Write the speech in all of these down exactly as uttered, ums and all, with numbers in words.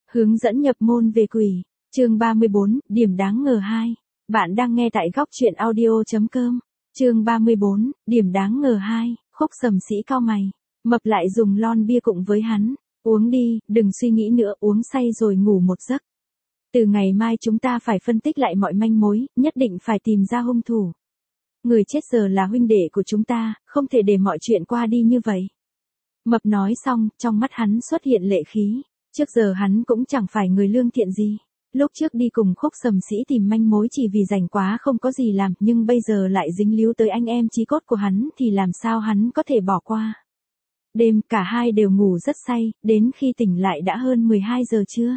Hướng dẫn nhập môn về quỷ. Chương ba mươi bốn, điểm đáng ngờ hai. Bạn đang nghe tại góc truyện audio.com. Chương ba mươi bốn, điểm đáng ngờ hai. Khúc Sầm Sĩ cau mày. Mập lại dùng lon bia cùng với hắn. Uống đi, đừng suy nghĩ nữa, uống say rồi ngủ một giấc. Từ ngày mai chúng ta phải phân tích lại mọi manh mối, nhất định phải tìm ra hung thủ. Người chết giờ là huynh đệ của chúng ta, không thể để mọi chuyện qua đi như vậy. Mập nói xong, trong mắt hắn xuất hiện lệ khí. Trước giờ hắn cũng chẳng phải người lương thiện gì. Lúc trước đi cùng Khúc Sầm Sĩ tìm manh mối chỉ vì rảnh quá không có gì làm, nhưng bây giờ lại dính líu tới anh em chí cốt của hắn thì làm sao hắn có thể bỏ qua. Đêm cả hai đều ngủ rất say, đến khi tỉnh lại đã hơn mười hai giờ trưa.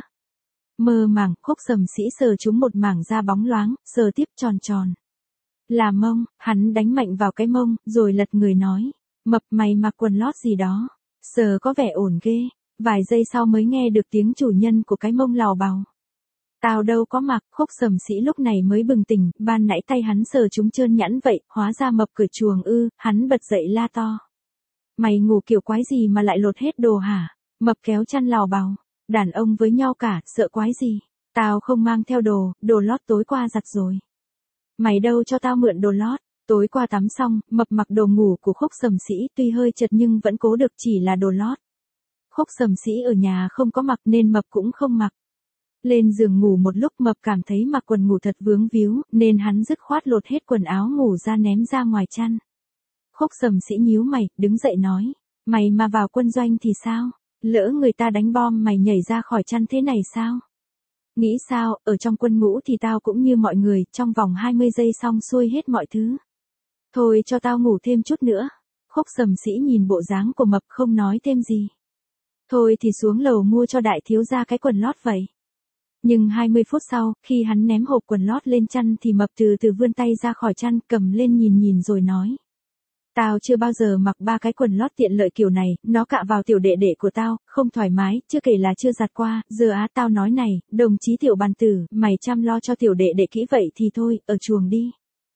Mơ màng, Khúc Sầm Sĩ sờ trúng một mảng da bóng loáng, sờ tiếp tròn tròn. Là mông, hắn đánh mạnh vào cái mông, rồi lật người nói. Mập, mày mặc quần lót gì đó. Sờ có vẻ ổn ghê. Vài giây sau mới nghe được tiếng chủ nhân của cái mông lào bào. Tao đâu có mặc. Khúc Sầm Sĩ lúc này mới bừng tỉnh, ban nãy tay hắn sờ chúng trơn nhẵn vậy, hóa ra mập cởi chuồng ư, hắn bật dậy la to. Mày ngủ kiểu quái gì mà lại lột hết đồ hả? Mập kéo chăn lào bào. Đàn ông với nhau cả, sợ quái gì? Tao không mang theo đồ, đồ lót tối qua giặt rồi. Mày đâu cho tao mượn đồ lót. Tối qua tắm xong, mập mặc đồ ngủ của Khúc Sầm Sĩ, tuy hơi chật nhưng vẫn cố được, chỉ là đồ lót. Khúc Sầm Sĩ ở nhà không có mặc nên mập cũng không mặc. Lên giường ngủ một lúc mập cảm thấy mặc quần ngủ thật vướng víu, nên hắn dứt khoát lột hết quần áo ngủ ra ném ra ngoài chăn. Khúc Sầm Sĩ nhíu mày, đứng dậy nói, mày mà vào quân doanh thì sao? Lỡ người ta đánh bom mày nhảy ra khỏi chăn thế này sao? Nghĩ sao, ở trong quân ngũ thì tao cũng như mọi người, trong vòng hai mươi giây xong xuôi hết mọi thứ. Thôi cho tao ngủ thêm chút nữa. Khúc Sầm Sĩ nhìn bộ dáng của mập không nói thêm gì. Thôi thì xuống lầu mua cho đại thiếu gia cái quần lót vậy. Nhưng hai mươi phút sau, khi hắn ném hộp quần lót lên chăn thì mập từ từ vươn tay ra khỏi chăn, cầm lên nhìn nhìn rồi nói. Tao chưa bao giờ mặc ba cái quần lót tiện lợi kiểu này, nó cạ vào tiểu đệ đệ của tao, không thoải mái, chưa kể là chưa giặt qua, giờ á tao nói này, đồng chí tiểu bàn tử, mày chăm lo cho tiểu đệ đệ kỹ vậy thì thôi, ở chuồng đi.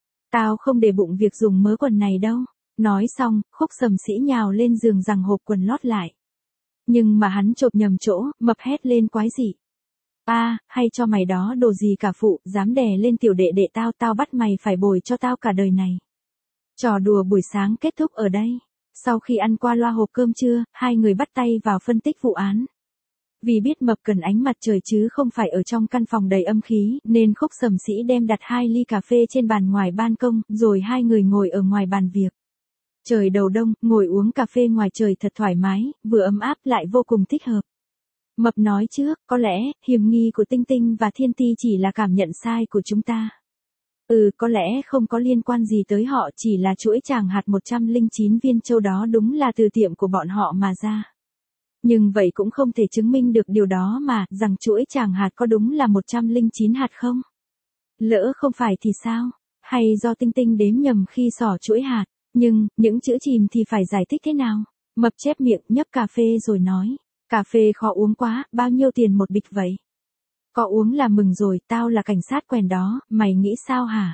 Tao không để bụng việc dùng mớ quần này đâu. Nói xong, Khúc Sầm Sĩ nhào lên giường giằng hộp quần lót lại. Nhưng mà hắn chộp nhầm chỗ, mập hét lên quái dị. À, hay cho mày đó đồ gì cả phụ, dám đè lên tiểu đệ đệ tao, tao bắt mày phải bồi cho tao cả đời này. Trò đùa buổi sáng kết thúc ở đây. Sau khi ăn qua loa hộp cơm trưa, hai người bắt tay vào phân tích vụ án. Vì biết mập cần ánh mặt trời chứ không phải ở trong căn phòng đầy âm khí, nên Khúc Sầm Sĩ đem đặt hai ly cà phê trên bàn ngoài ban công, rồi hai người ngồi ở ngoài bàn việc. Trời đầu đông, ngồi uống cà phê ngoài trời thật thoải mái, vừa ấm áp lại vô cùng thích hợp. Mập nói trước, có lẽ, hiểm nghi của Tinh Tinh và Thiên Ti chỉ là cảm nhận sai của chúng ta. Ừ, có lẽ không có liên quan gì tới họ, chỉ là chuỗi tràng hạt một trăm lẻ chín viên châu đó đúng là từ tiệm của bọn họ mà ra. Nhưng vậy cũng không thể chứng minh được điều đó mà, rằng chuỗi tràng hạt có đúng là một trăm lẻ chín hạt không? Lỡ không phải thì sao? Hay do Tinh Tinh đếm nhầm khi xỏ chuỗi hạt? Nhưng, những chữ chìm thì phải giải thích thế nào? Mập chép miệng, nhấp cà phê rồi nói. Cà phê khó uống quá, bao nhiêu tiền một bịch vậy? Có uống là mừng rồi, tao là cảnh sát quèn đó, mày nghĩ sao hả?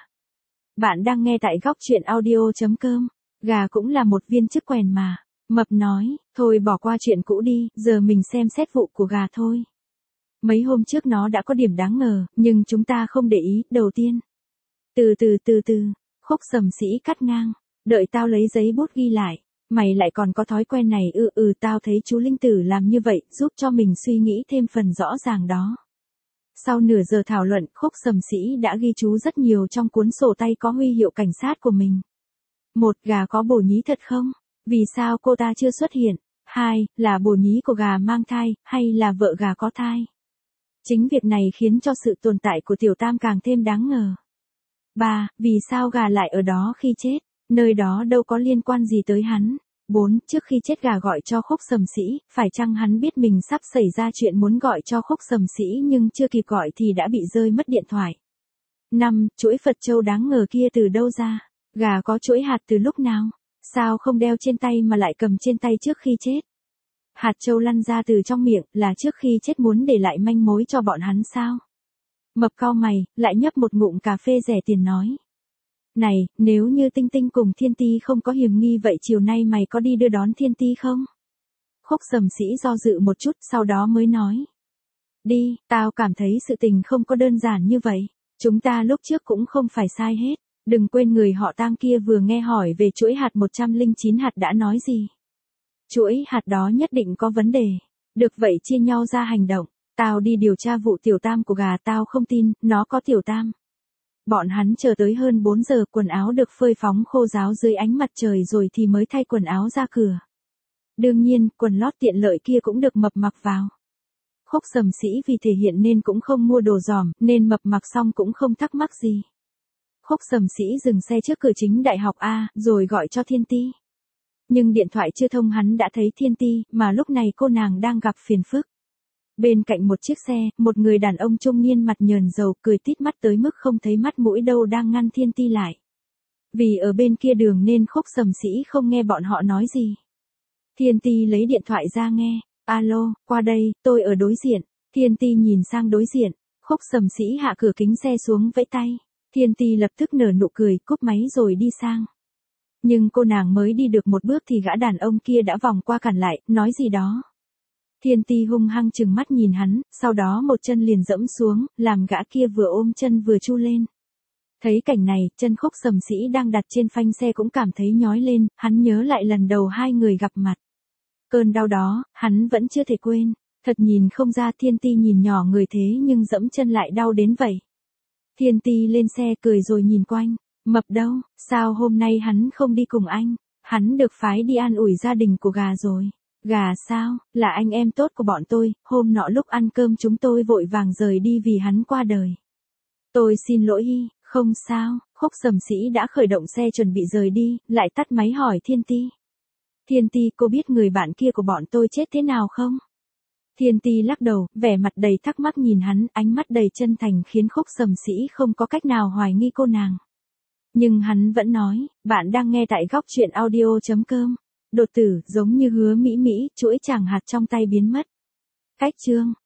Bạn đang nghe tại góc truyện audio.com. Gà cũng là một viên chức quèn mà. Mập nói, thôi bỏ qua chuyện cũ đi, giờ mình xem xét vụ của gà thôi. Mấy hôm trước nó đã có điểm đáng ngờ, nhưng chúng ta không để ý, đầu tiên. Từ từ từ từ, Khúc Sầm Sĩ cắt ngang, đợi tao lấy giấy bút ghi lại. Mày lại còn có thói quen này ư? Ừ, tao thấy chú Linh Tử làm như vậy, giúp cho mình suy nghĩ thêm phần rõ ràng đó. Sau nửa giờ thảo luận, Khúc Sầm Sĩ đã ghi chú rất nhiều trong cuốn sổ tay có huy hiệu cảnh sát của mình. Một, gà có bồ nhí thật không? Vì sao cô ta chưa xuất hiện? Hai, là bồ nhí của gà mang thai, hay là vợ gà có thai? Chính việc này khiến cho sự tồn tại của Tiểu Tam càng thêm đáng ngờ. Ba, vì sao gà lại ở đó khi chết? Nơi đó đâu có liên quan gì tới hắn. Bốn, trước khi chết gà gọi cho Khúc Sầm Sĩ, phải chăng hắn biết mình sắp xảy ra chuyện muốn gọi cho Khúc Sầm Sĩ nhưng chưa kịp gọi thì đã bị rơi mất điện thoại. Năm, chuỗi Phật châu đáng ngờ kia từ đâu ra? Gà có chuỗi hạt từ lúc nào? Sao không đeo trên tay mà lại cầm trên tay trước khi chết? Hạt châu lăn ra từ trong miệng là trước khi chết muốn để lại manh mối cho bọn hắn sao? Mập cau mày, lại nhấp một ngụm cà phê rẻ tiền nói. Này, nếu như Tinh Tinh cùng Thiên Ti không có hiểm nghi vậy chiều nay mày có đi đưa đón Thiên Ti không? Khúc Sầm Sĩ do dự một chút sau đó mới nói. Đi, tao cảm thấy sự tình không có đơn giản như vậy. Chúng ta lúc trước cũng không phải sai hết. Đừng quên người họ Tang kia vừa nghe hỏi về chuỗi hạt một trăm lẻ chín hạt đã nói gì. Chuỗi hạt đó nhất định có vấn đề. Được vậy chia nhau ra hành động. Tao đi điều tra vụ tiểu tam của gà, tao không tin, nó có tiểu tam. Bọn hắn chờ tới hơn bốn giờ, quần áo được phơi phóng khô ráo dưới ánh mặt trời rồi thì mới thay quần áo ra cửa. Đương nhiên, quần lót tiện lợi kia cũng được Mập mặc vào. Khúc Sầm Sĩ vì thể hiện nên cũng không mua đồ giỏm, nên Mập mặc xong cũng không thắc mắc gì. Khúc Sầm Sĩ dừng xe trước cửa chính đại học A, rồi gọi cho Thiên Ti. Nhưng điện thoại chưa thông, hắn đã thấy Thiên Ti, mà lúc này cô nàng đang gặp phiền phức. Bên cạnh một chiếc xe, một người đàn ông trung niên mặt nhờn dầu cười tít mắt tới mức không thấy mắt mũi đâu đang ngăn Thiên Ti lại. Vì ở bên kia đường nên Khúc Sầm Sĩ không nghe bọn họ nói gì. Thiên Ti lấy điện thoại ra nghe. Alo, qua đây, tôi ở đối diện. Thiên Ti nhìn sang đối diện. Khúc Sầm Sĩ hạ cửa kính xe xuống vẫy tay. Thiên Ti lập tức nở nụ cười, cúp máy rồi đi sang. Nhưng cô nàng mới đi được một bước thì gã đàn ông kia đã vòng qua cản lại, nói gì đó. Thiên Ti hung hăng chừng mắt nhìn hắn, sau đó một chân liền dẫm xuống, làm gã kia vừa ôm chân vừa chu lên. Thấy cảnh này, chân Khúc Sầm Sĩ đang đặt trên phanh xe cũng cảm thấy nhói lên, hắn nhớ lại lần đầu hai người gặp mặt. Cơn đau đó, hắn vẫn chưa thể quên. Thật nhìn không ra Thiên Ti nhìn nhỏ người thế nhưng dẫm chân lại đau đến vậy. Thiên Ti lên xe cười rồi nhìn quanh. Mập đâu, sao hôm nay hắn không đi cùng anh? Hắn được phái đi an ủi gia đình của gà rồi. Gà sao, là anh em tốt của bọn tôi, hôm nọ lúc ăn cơm chúng tôi vội vàng rời đi vì hắn qua đời. Tôi xin lỗi y, không sao. Khúc Sầm Sĩ đã khởi động xe chuẩn bị rời đi, lại tắt máy hỏi Thiên Ti. Thiên Ti, cô biết người bạn kia của bọn tôi chết thế nào không? Thiên Ti lắc đầu, vẻ mặt đầy thắc mắc nhìn hắn, ánh mắt đầy chân thành khiến Khúc Sầm Sĩ không có cách nào hoài nghi cô nàng. Nhưng hắn vẫn nói, bạn đang nghe tại góc truyện audio chấm com. Đột tử, giống như hứa Mỹ Mỹ, chuỗi chàng hạt trong tay biến mất. Cách chương